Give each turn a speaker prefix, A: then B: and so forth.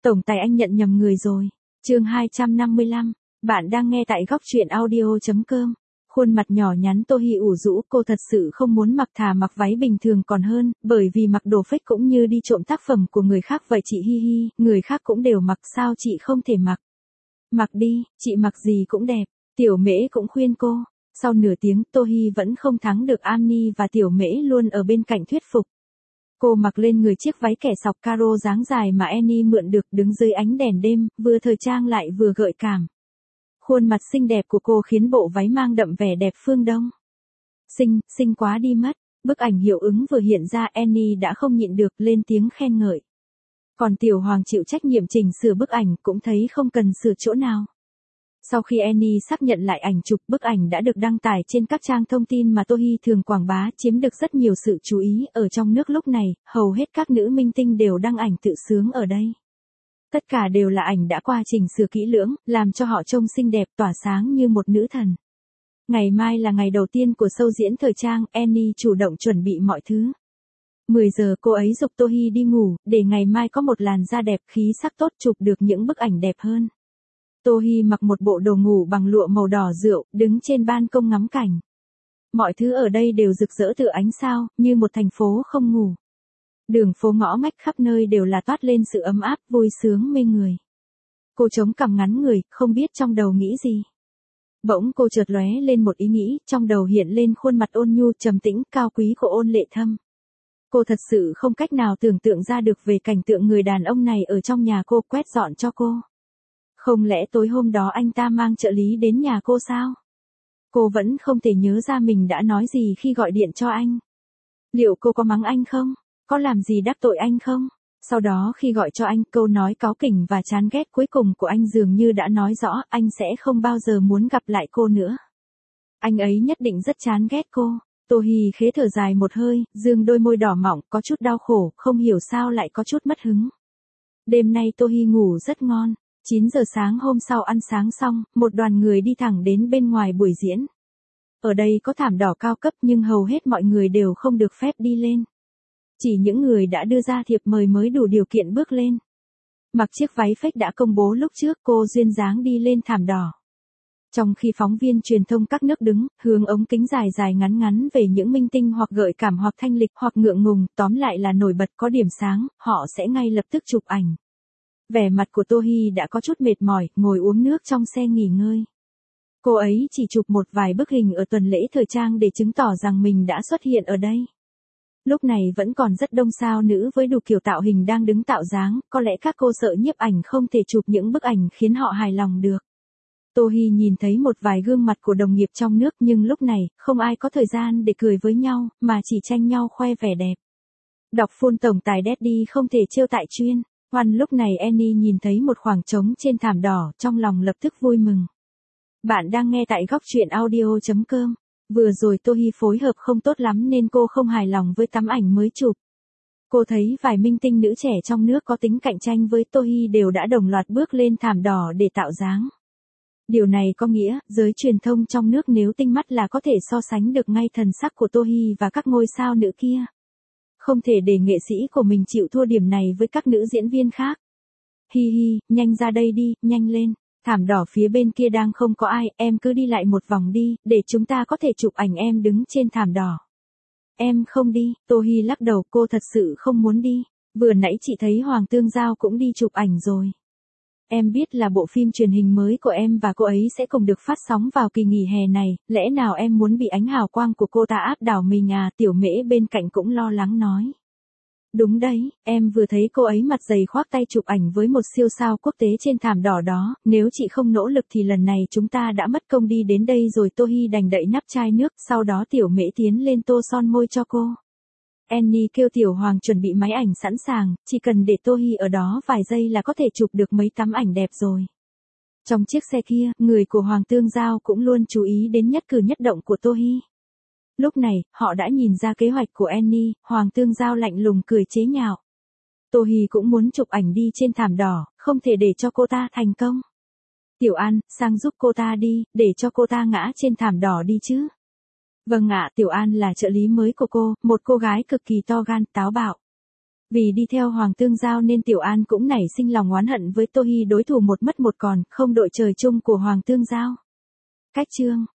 A: Tổng tài anh nhận nhầm người rồi. Chương 255. Bạn đang nghe tại góc truyện audio.com. Khuôn mặt nhỏ nhắn Tô Hi ủ rũ, cô thật sự không muốn mặc, thà mặc váy bình thường còn hơn, bởi vì mặc đồ fake cũng như đi trộm tác phẩm của người khác vậy chị Hi Hi, người khác cũng đều mặc sao chị không thể mặc. Mặc đi, chị mặc gì cũng đẹp. Tiểu Mễ cũng khuyên cô. Sau nửa tiếng Tô Hi vẫn không thắng được Annie và Tiểu Mễ luôn ở bên cạnh thuyết phục. Cô mặc lên người chiếc váy kẻ sọc caro dáng dài mà Annie mượn được, đứng dưới ánh đèn đêm, vừa thời trang lại vừa gợi cảm. Khuôn mặt xinh đẹp của cô khiến bộ váy mang đậm vẻ đẹp phương Đông. Xinh quá đi mất. Bức ảnh hiệu ứng vừa hiện ra, Annie đã không nhịn được lên tiếng khen ngợi. Còn Tiểu Hoàng chịu trách nhiệm chỉnh sửa bức ảnh cũng thấy không cần sửa chỗ nào. Sau khi Annie xác nhận lại ảnh chụp, bức ảnh đã được đăng tải trên các trang thông tin mà Tô Hi thường quảng bá, chiếm được rất nhiều sự chú ý. Ở trong nước lúc này, hầu hết các nữ minh tinh đều đăng ảnh tự sướng ở đây. Tất cả đều là ảnh đã qua chỉnh sửa kỹ lưỡng, làm cho họ trông xinh đẹp tỏa sáng như một nữ thần. Ngày mai là ngày đầu tiên của show diễn thời trang, Annie chủ động chuẩn bị mọi thứ. 10 giờ cô ấy giục Tô Hi đi ngủ, để ngày mai có một làn da đẹp, khí sắc tốt, chụp được những bức ảnh đẹp hơn. Tô Hi mặc một bộ đồ ngủ bằng lụa màu đỏ rượu, đứng trên ban công ngắm cảnh. Mọi thứ ở đây đều rực rỡ tựa ánh sao, như một thành phố không ngủ. Đường phố ngõ ngách khắp nơi đều là toát lên sự ấm áp, vui sướng mê người. Cô chống cằm ngắn người, không biết trong đầu nghĩ gì. Bỗng cô chợt lóe lên một ý nghĩ, trong đầu hiện lên khuôn mặt ôn nhu, trầm tĩnh, cao quý của Ôn Lệ Thâm. Cô thật sự không cách nào tưởng tượng ra được về cảnh tượng người đàn ông này ở trong nhà cô, quét dọn cho cô. Không lẽ tối hôm đó anh ta mang trợ lý đến nhà cô sao? Cô vẫn không thể nhớ ra mình đã nói gì khi gọi điện cho anh. Liệu cô có mắng anh không? Có làm gì đắc tội anh không? Sau đó khi gọi cho anh, câu nói cáu kỉnh và chán ghét cuối cùng của anh dường như đã nói rõ anh sẽ không bao giờ muốn gặp lại cô nữa. Anh ấy nhất định rất chán ghét cô. Tô Hi khẽ thở dài một hơi, dương đôi môi đỏ mọng, có chút đau khổ, không hiểu sao lại có chút mất hứng. Đêm nay Tô Hi ngủ rất ngon. 9 giờ sáng hôm sau ăn sáng xong, một đoàn người đi thẳng đến bên ngoài buổi diễn. Ở đây có thảm đỏ cao cấp nhưng hầu hết mọi người đều không được phép đi lên. Chỉ những người đã đưa ra thiệp mời mới đủ điều kiện bước lên. Mặc chiếc váy fake đã công bố lúc trước, cô duyên dáng đi lên thảm đỏ. Trong khi phóng viên truyền thông các nước đứng, hướng ống kính dài dài ngắn ngắn về những minh tinh hoặc gợi cảm hoặc thanh lịch hoặc ngượng ngùng, tóm lại là nổi bật có điểm sáng, họ sẽ ngay lập tức chụp ảnh. Vẻ mặt của Tô Hi đã có chút mệt mỏi, ngồi uống nước trong xe nghỉ ngơi. Cô ấy chỉ chụp một vài bức hình ở tuần lễ thời trang để chứng tỏ rằng mình đã xuất hiện ở đây. Lúc này vẫn còn rất đông sao nữ với đủ kiểu tạo hình đang đứng tạo dáng, có lẽ các cô sợ nhiếp ảnh không thể chụp những bức ảnh khiến họ hài lòng được. Tô Hi nhìn thấy một vài gương mặt của đồng nghiệp trong nước nhưng lúc này, không ai có thời gian để cười với nhau, mà chỉ tranh nhau khoe vẻ đẹp. Đọc phun tổng tài Daddy không thể trêu tại chuyên. Lúc này Annie nhìn thấy một khoảng trống trên thảm đỏ, trong lòng lập tức vui mừng. Bạn đang nghe tại góc truyện audio.com. Vừa rồi Tô Hi phối hợp không tốt lắm nên cô không hài lòng với tấm ảnh mới chụp. Cô thấy vài minh tinh nữ trẻ trong nước có tính cạnh tranh với Tô Hi đều đã đồng loạt bước lên thảm đỏ để tạo dáng. Điều này có nghĩa, giới truyền thông trong nước nếu tinh mắt là có thể so sánh được ngay thần sắc của Tô Hi và các ngôi sao nữ kia. Không thể để nghệ sĩ của mình chịu thua điểm này với các nữ diễn viên khác. Hi Hi, nhanh ra đây đi, nhanh lên. Thảm đỏ phía bên kia đang không có ai, em cứ đi lại một vòng đi, để chúng ta có thể chụp ảnh em đứng trên thảm đỏ. Em không đi, Tô Hi lắc đầu, cô thật sự không muốn đi. Vừa nãy chị thấy Hoàng Tương Giao cũng đi chụp ảnh rồi. Em biết là bộ phim truyền hình mới của em và cô ấy sẽ cùng được phát sóng vào kỳ nghỉ hè này, lẽ nào em muốn bị ánh hào quang của cô ta áp đảo mình à? Tiểu Mễ bên cạnh cũng lo lắng nói. Đúng đấy, em vừa thấy cô ấy mặt dày khoác tay chụp ảnh với một siêu sao quốc tế trên thảm đỏ đó, nếu chị không nỗ lực thì lần này chúng ta đã mất công đi đến đây rồi. Tô Hi đành đậy nắp chai nước, sau đó Tiểu Mễ tiến lên tô son môi cho cô. Annie kêu Tiểu Hoàng chuẩn bị máy ảnh sẵn sàng, chỉ cần để Tô Hi ở đó vài giây là có thể chụp được mấy tấm ảnh đẹp rồi. Trong chiếc xe kia, người của Hoàng Tương Giao cũng luôn chú ý đến nhất cử nhất động của Tô Hi. Lúc này, họ đã nhìn ra kế hoạch của Annie, Hoàng Tương Giao lạnh lùng cười chế nhạo. Tô Hi cũng muốn chụp ảnh đi trên thảm đỏ, không thể để cho cô ta thành công. Tiểu An, sang giúp cô ta đi, để cho cô ta ngã trên thảm đỏ đi chứ. Vâng ạ, Tiểu An là trợ lý mới của cô, một cô gái cực kỳ to gan, táo bạo. Vì đi theo Hoàng Tương Giao nên Tiểu An cũng nảy sinh lòng oán hận với Tô Hi, đối thủ một mất một còn, không đội trời chung của Hoàng Tương Giao. Cách chương